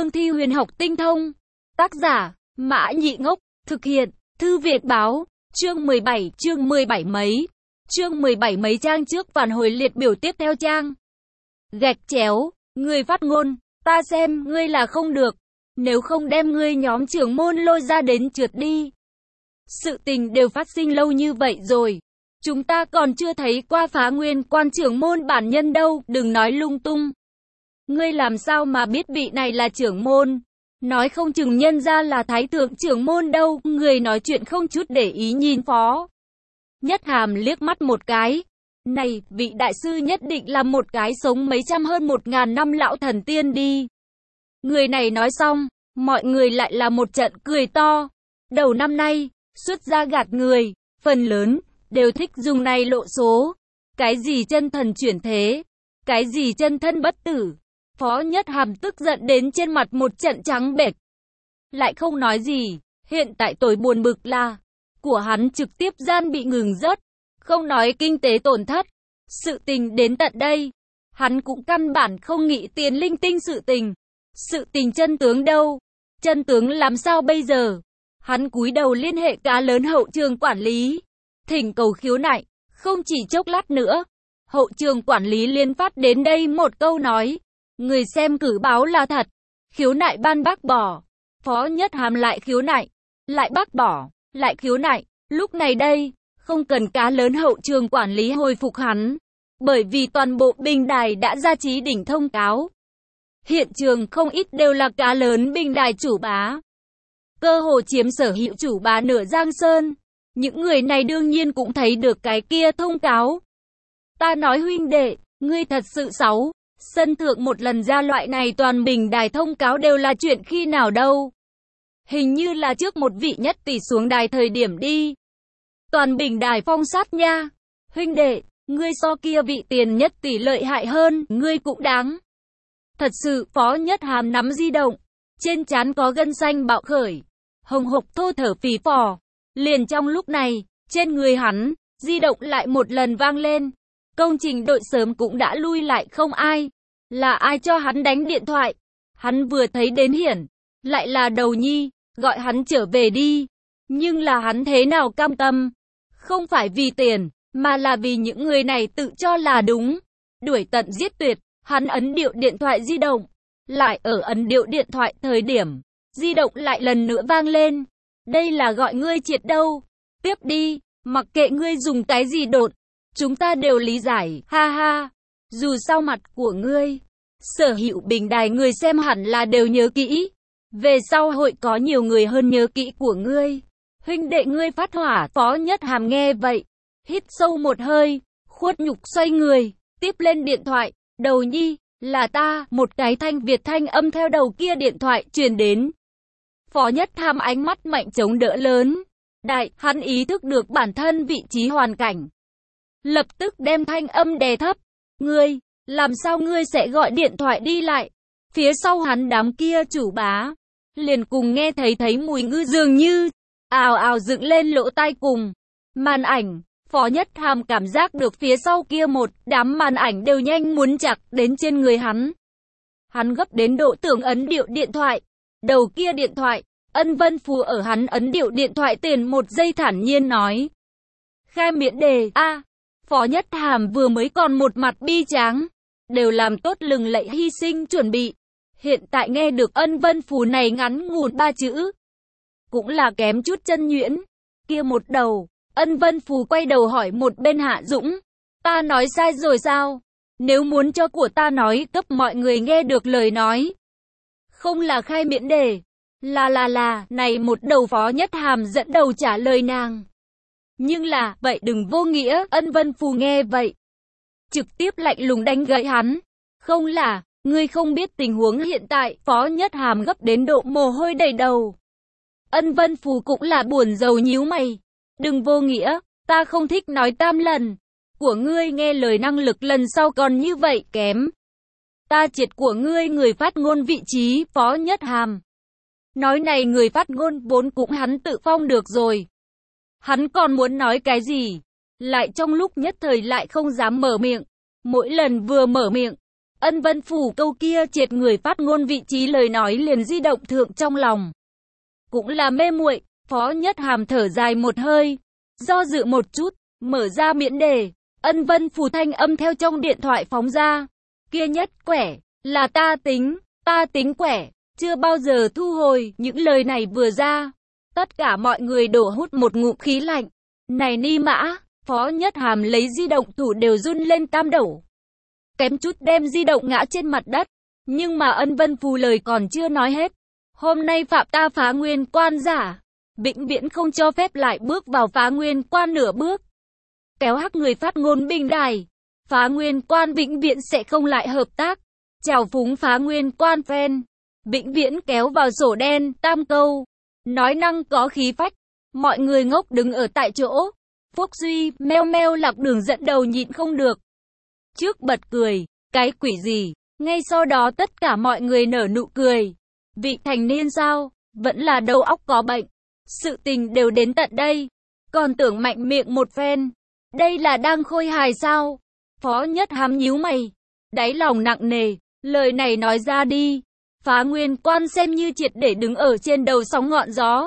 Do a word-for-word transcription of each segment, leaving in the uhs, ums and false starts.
cương thi huyền học tinh thông. Tác giả, Mã Nhị Ngốc, thực hiện, Thư Việt Báo, chương mười bảy, chương mười bảy mấy. Chương mười bảy mấy trang trước phản hồi liệt biểu tiếp theo trang. Gạch chéo, người phát ngôn, ta xem ngươi là không được, nếu không đem ngươi nhóm trưởng môn lôi ra đến trượt đi. Sự tình đều phát sinh lâu như vậy rồi, chúng ta còn chưa thấy qua phá nguyên quan trưởng môn bản nhân đâu, đừng nói lung tung. Ngươi làm sao mà biết vị này là trưởng môn? Nói không chừng nhân ra là thái thượng trưởng môn đâu, người nói chuyện không chút để ý nhìn Phó Nhất Hàm liếc mắt một cái. Này, vị đại sư nhất định là một cái sống mấy trăm hơn một ngàn năm lão thần tiên đi. Người này nói xong, mọi người lại là một trận cười to. Đầu năm nay, xuất gia gạt người, phần lớn, đều thích dùng này lộ số. Cái gì chân thần chuyển thế, cái gì chân thân bất tử. Phó Nhất Hàm tức giận đến trên mặt một trận trắng bệch. Lại không nói gì, hiện tại tối buồn bực là, của hắn trực tiếp gian bị ngừng rớt, không nói kinh tế tổn thất. Sự tình đến tận đây, hắn cũng căn bản không nghĩ tiền linh tinh sự tình. Sự tình chân tướng đâu? Chân tướng làm sao bây giờ? Hắn cúi đầu liên hệ cá lớn hậu trường quản lý, thỉnh cầu khiếu nại, không chỉ chốc lát nữa. Hậu trường quản lý liên phát đến đây một câu nói, người xem cử báo là thật, khiếu nại ban bác bỏ. Phó Nhất Hàm lại khiếu nại, lại bác bỏ, lại khiếu nại. Lúc này đây, không cần cá lớn hậu trường quản lý hồi phục hắn, bởi vì toàn bộ bình đài đã ra trí đỉnh thông cáo. Hiện trường không ít đều là cá lớn bình đài chủ bá, cơ hồ chiếm sở hữu chủ bá nửa Giang Sơn. Những người này đương nhiên cũng thấy được cái kia thông cáo. Ta nói huynh đệ, ngươi thật sự xấu. Sân thượng một lần ra loại này toàn bình đài thông cáo đều là chuyện khi nào đâu. Hình như là trước một vị nhất tỷ xuống đài thời điểm đi. Toàn bình đài phong sát nha. Huynh đệ, ngươi so kia vị tiền nhất tỷ lợi hại hơn, ngươi cũng đáng. Thật sự, Phó Nhất Hàm nắm di động, trên trán có gân xanh bạo khởi, hồng hộc thô thở phì phò. Liền trong lúc này, trên người hắn, di động lại một lần vang lên. Công trình đội sớm cũng đã lui lại không ai. Là ai cho hắn đánh điện thoại? Hắn vừa thấy đến hiển, lại là Đầu Nhi, gọi hắn trở về đi. Nhưng là hắn thế nào cam tâm? Không phải vì tiền, mà là vì những người này tự cho là đúng. Đuổi tận giết tuyệt, hắn ấn điệu điện thoại di động. Lại ở ấn điệu điện thoại thời điểm, di động lại lần nữa vang lên. Đây là gọi ngươi triệt đâu? Tiếp đi, mặc kệ ngươi dùng cái gì đột. Chúng ta đều lý giải, ha ha. Dù sao mặt của ngươi, sở hữu bình đài người xem hẳn là đều nhớ kỹ. Về sau hội có nhiều người hơn nhớ kỹ của ngươi. Huynh đệ ngươi phát hỏa. Phó Nhất Hàm nghe vậy, hít sâu một hơi, khuất nhục xoay người, tiếp lên điện thoại. Đầu Nhi, là ta. Một cái thanh Việt thanh âm theo đầu kia điện thoại truyền đến. Phó Nhất Hàm ánh mắt mạnh chống đỡ lớn. Đại, hắn ý thức được bản thân vị trí hoàn cảnh. Lập tức đem thanh âm đè thấp. Ngươi, làm sao ngươi sẽ gọi điện thoại đi lại? Phía sau hắn đám kia chủ bá, liền cùng nghe thấy thấy mùi ngư dường như, ào ào dựng lên lỗ tai cùng. Màn ảnh, Phó Nhất Hàm cảm giác được phía sau kia một đám màn ảnh đều nhanh muốn chặt đến trên người hắn. Hắn gấp đến độ tưởng ấn điệu điện thoại. Đầu kia điện thoại, Ân Vân Phù ở hắn ấn điệu điện thoại tiền một giây thản nhiên nói. Khai miễn đề, a Phó Nhất Hàm vừa mới còn một mặt bi tráng, đều làm tốt lừng lẫy hy sinh chuẩn bị. Hiện tại nghe được Ân Vân Phù này ngắn ngủn ba chữ, cũng là kém chút chân nhuyễn. Kia một đầu, Ân Vân Phù quay đầu hỏi một bên Hạ Dũng, ta nói sai rồi sao? Nếu muốn cho của ta nói cấp mọi người nghe được lời nói, không là khai miễn đề, là là là, này một đầu Phó Nhất Hàm dẫn đầu trả lời nàng. Nhưng là, vậy đừng vô nghĩa. Ân Vân Phù nghe vậy, trực tiếp lạnh lùng đánh gãy hắn. Không là, ngươi không biết tình huống hiện tại. Phó Nhất Hàm gấp đến độ mồ hôi đầy đầu. Ân Vân Phù cũng là buồn rầu nhíu mày. Đừng vô nghĩa, ta không thích nói tam lần. Của ngươi nghe lời năng lực lần sau còn như vậy kém. Ta triệt của ngươi người phát ngôn vị trí. Phó Nhất Hàm nói này người phát ngôn vốn cũng hắn tự phong được rồi. Hắn còn muốn nói cái gì, lại trong lúc nhất thời lại không dám mở miệng. Mỗi lần vừa mở miệng, Ân Vân Phủ câu kia triệt người phát ngôn vị trí lời nói liền di động thượng trong lòng. Cũng là mê muội, Phó Nhất Hàm thở dài một hơi, do dự một chút, mở ra miễn đề, Ân Vân Phủ thanh âm theo trong điện thoại phóng ra. Kia nhất quẻ, là ta tính, ta tính quẻ, chưa bao giờ thu hồi, những lời này vừa ra. Tất cả mọi người đổ hút một ngụm khí lạnh. Này ni mã, Phó Nhất Hàm lấy di động thủ đều run lên tam đổ. Kém chút đem di động ngã trên mặt đất. Nhưng mà Ân Vân Phù lời còn chưa nói hết. Hôm nay phạm ta phá nguyên quan giả. Vĩnh viễn không cho phép lại bước vào phá nguyên quan nửa bước. Kéo hắc người phát ngôn bình đài. Phá nguyên quan vĩnh viễn sẽ không lại hợp tác. Chào phúng phá nguyên quan fan. Vĩnh viễn kéo vào sổ đen, tam câu. Nói năng có khí phách. Mọi người ngốc đứng ở tại chỗ. Phúc Duy, meo meo Lạc Đường dẫn đầu nhịn không được. Trước bật cười, cái quỷ gì, ngay sau đó tất cả mọi người nở nụ cười. Vị thành niên sao, vẫn là đầu óc có bệnh. Sự tình đều đến tận đây, còn tưởng mạnh miệng một phen. Đây là đang khôi hài sao? Phó Nhất Hàm nhíu mày, đáy lòng nặng nề, lời này nói ra đi. Phá nguyên quan xem như triệt để đứng ở trên đầu sóng ngọn gió.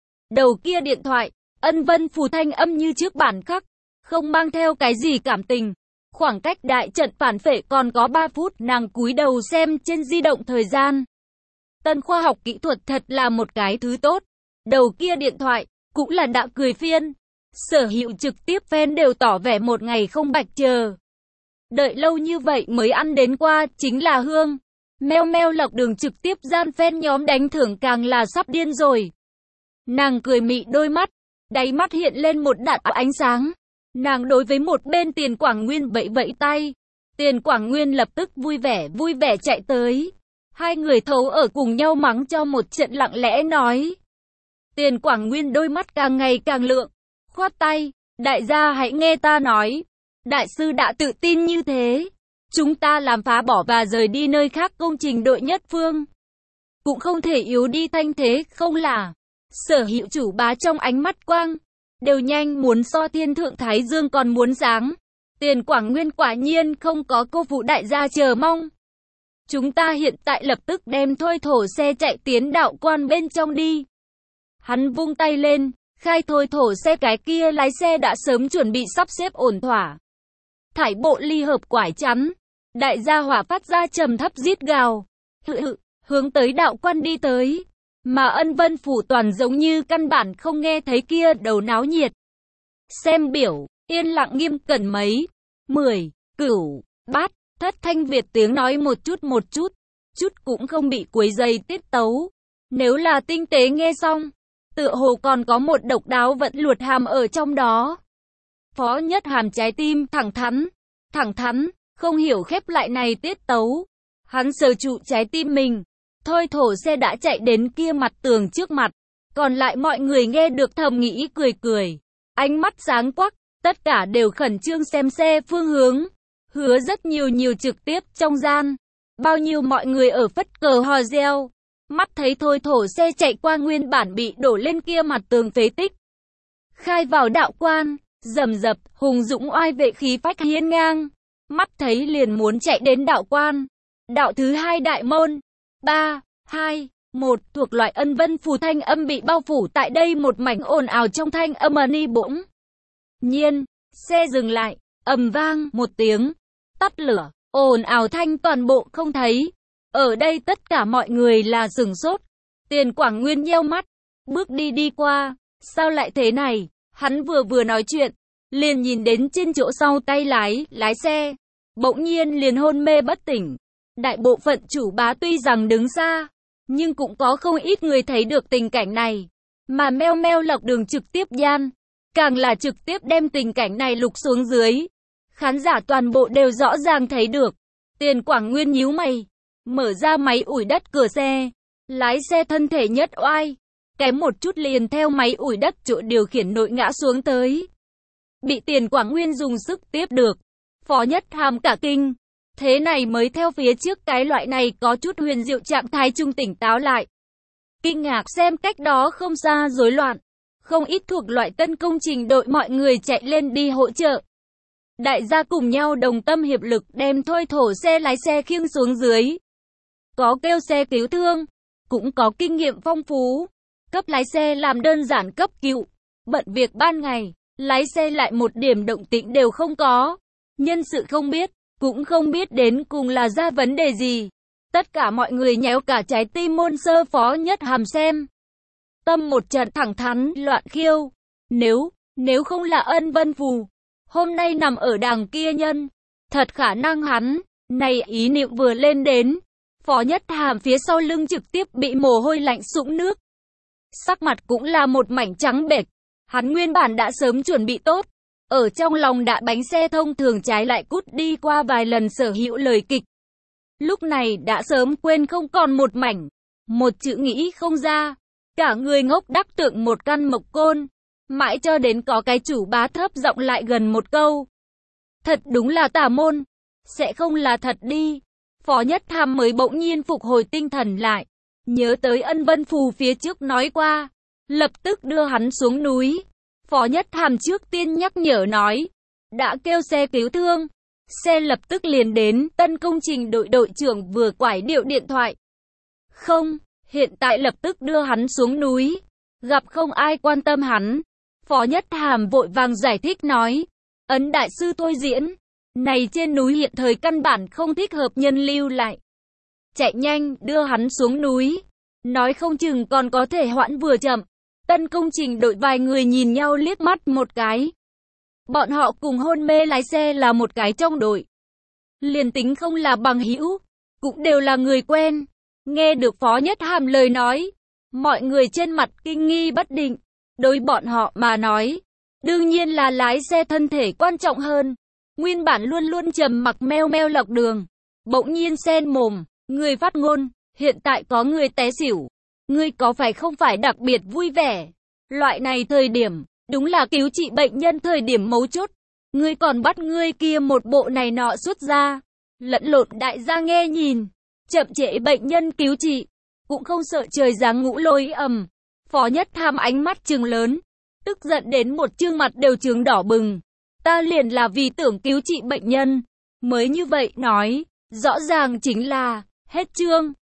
Đầu kia điện thoại, Ân Vân Phù thanh âm như trước bản khắc, không mang theo cái gì cảm tình. Khoảng cách đại trận phản phệ còn có ba phút, nàng cúi đầu xem trên di động thời gian. Tân khoa học kỹ thuật thật là một cái thứ tốt. Đầu kia điện thoại, cũng là đã cười phiên. Sở hữu trực tiếp fan đều tỏ vẻ một ngày không bạch chờ. Đợi lâu như vậy mới ăn đến qua, chính là hương. Meo meo Lạc Đường trực tiếp gian fan nhóm đánh thưởng càng là sắp điên rồi. Nàng cười mị đôi mắt, đáy mắt hiện lên một đạn ánh sáng. Nàng đối với một bên Tiền Quảng Nguyên vẫy vẫy tay. Tiền Quảng Nguyên lập tức vui vẻ vui vẻ chạy tới. Hai người thấu ở cùng nhau mắng cho một trận lặng lẽ nói. Tiền Quảng Nguyên đôi mắt càng ngày càng lượng. Khoát tay, đại gia hãy nghe ta nói. Đại sư đã tự tin như thế. Chúng ta làm phá bỏ và rời đi nơi khác công trình đội nhất phương. Cũng không thể yếu đi thanh thế không là. Sở hữu chủ bá trong ánh mắt quang. Đều nhanh muốn so thiên thượng Thái Dương còn muốn sáng. Tiền Quảng Nguyên quả nhiên không có cô phụ đại gia chờ mong. Chúng ta hiện tại lập tức đem thôi thổ xe chạy tiến đạo quan bên trong đi. Hắn vung tay lên, khai thôi thổ xe cái kia lái xe đã sớm chuẩn bị sắp xếp ổn thỏa. Thải bộ ly hợp quải chắn. Đại gia hỏa phát ra trầm thấp rít gào. Hự hự, hướng tới đạo quan đi tới. Mà Ân Vân Phủ toàn giống như căn bản không nghe thấy kia đầu náo nhiệt. Xem biểu, yên lặng nghiêm cẩn mấy. Mười, cửu, bát, thất thanh Việt tiếng nói một chút một chút. Chút cũng không bị quấy dày tiết tấu. Nếu là tinh tế nghe xong, tựa hồ còn có một độc đáo vẫn luột hàm ở trong đó. Phó Nhất Hàm trái tim thẳng thắn, thẳng thắn, không hiểu khép lại này tiết tấu. Hắn sờ trụ trái tim mình. Thôi thổ xe đã chạy đến kia mặt tường trước mặt. Còn lại mọi người nghe được thầm nghĩ cười cười. Ánh mắt sáng quắc, tất cả đều khẩn trương xem xe phương hướng. Hứa rất nhiều nhiều trực tiếp trong gian. Bao nhiêu mọi người ở phất cờ hò reo. Mắt thấy thôi thổ xe chạy qua nguyên bản bị đổ lên kia mặt tường phế tích. Khai vào đạo quan, rầm rập, hùng dũng oai vệ khí phách hiên ngang. Mắt thấy liền muốn chạy đến đạo quan. Đạo thứ hai đại môn. ba, hai, một thuộc loại Ân Vân Phù thanh âm bị bao phủ tại đây một mảnh ồn ào trong thanh âm ni bỗng nhiên, xe dừng lại, ầm vang một tiếng, tắt lửa, ồn ào thanh toàn bộ không thấy. Ở đây tất cả mọi người là sửng sốt. Tiền Quảng Nguyên nheo mắt, bước đi đi qua, sao lại thế này? Hắn vừa vừa nói chuyện, liền nhìn đến trên chỗ sau tay lái, lái xe, bỗng nhiên liền hôn mê bất tỉnh. Đại bộ phận chủ bá tuy rằng đứng xa, nhưng cũng có không ít người thấy được tình cảnh này. Mà meo meo Lạc Đường trực tiếp gian, càng là trực tiếp đem tình cảnh này lục xuống dưới. Khán giả toàn bộ đều rõ ràng thấy được. Tiền Quảng Nguyên nhíu mày, mở ra máy ủi đất cửa xe. Lái xe thân thể nhất oai, kém một chút liền theo máy ủi đất chỗ điều khiển nội ngã xuống tới. Bị Tiền Quảng Nguyên dùng sức tiếp được. Phó Nhất Hàm cả kinh. Thế này mới theo phía trước cái loại này có chút huyền diệu trạng thái trung tỉnh táo lại. Kinh ngạc xem cách đó không xa rối loạn. Không ít thuộc loại tân công trình đội mọi người chạy lên đi hỗ trợ. Đại gia cùng nhau đồng tâm hiệp lực đem thôi thổ xe lái xe khiêng xuống dưới. Có kêu xe cứu thương, cũng có kinh nghiệm phong phú. Cấp lái xe làm đơn giản cấp cứu. Bận việc ban ngày, lái xe lại một điểm động tĩnh đều không có. Nhân sự không biết, cũng không biết đến cùng là ra vấn đề gì. Tất cả mọi người nhéo cả trái tim môn sơ Phó Nhất Hàm xem. Tâm một trận thẳng thắn, loạn khiêu. Nếu, nếu không là Ân Vân Phù, hôm nay nằm ở đằng kia nhân, thật khả năng hắn, này ý niệm vừa lên đến. Phó Nhất Hàm phía sau lưng trực tiếp bị mồ hôi lạnh sũng nước. Sắc mặt cũng là một mảnh trắng bệch. Hắn nguyên bản đã sớm chuẩn bị tốt. Ở trong lòng đã bánh xe thông thường trái lại cút đi qua vài lần sở hữu lời kịch. Lúc này đã sớm quên không còn một mảnh. Một chữ nghĩ không ra. Cả người ngốc đắc tượng một căn mộc côn. Mãi cho đến có cái chủ bá thấp giọng lại gần một câu. Thật đúng là tà môn. Sẽ không là thật đi. Phó Nhất Hàm mới bỗng nhiên phục hồi tinh thần lại. Nhớ tới Ân Vân Phù phía trước nói qua. Lập tức đưa hắn xuống núi. Phó Nhất Hàm trước tiên nhắc nhở nói. Đã kêu xe cứu thương. Xe lập tức liền đến. Tân công trình đội đội trưởng vừa quải điệu điện thoại. Không, hiện tại lập tức đưa hắn xuống núi. Gặp không ai quan tâm hắn. Phó Nhất Hàm vội vàng giải thích nói. Ấn đại sư thôi diễn. Này trên núi hiện thời căn bản không thích hợp nhân lưu lại. Chạy nhanh, đưa hắn xuống núi. Nói không chừng còn có thể hoãn vừa chậm. Tân công trình đội vài người nhìn nhau liếc mắt một cái. Bọn họ cùng hôn mê lái xe là một cái trong đội. Liền tính không là bằng hữu, cũng đều là người quen. Nghe được Phó Nhất Hàm lời nói, mọi người trên mặt kinh nghi bất định. Đối bọn họ mà nói, đương nhiên là lái xe thân thể quan trọng hơn. Nguyên bản luôn luôn trầm mặc meo meo Lộc Đường, bỗng nhiên sen mồm, người phát ngôn, hiện tại có người té xỉu. Ngươi có phải không phải đặc biệt vui vẻ? Loại này thời điểm, đúng là cứu trị bệnh nhân thời điểm mấu chốt. Ngươi còn bắt ngươi kia một bộ này nọ xuất ra. Lẫn lộn đại gia nghe nhìn. Chậm trễ bệnh nhân cứu trị. Cũng không sợ trời giáng ngũ lôi ầm. Phó Nhất Hàm ánh mắt trừng lớn. Tức giận đến một trương mặt đều trướng đỏ bừng. Ta liền là vì tưởng cứu trị bệnh nhân. Mới như vậy nói. Rõ ràng chính là, hết chương.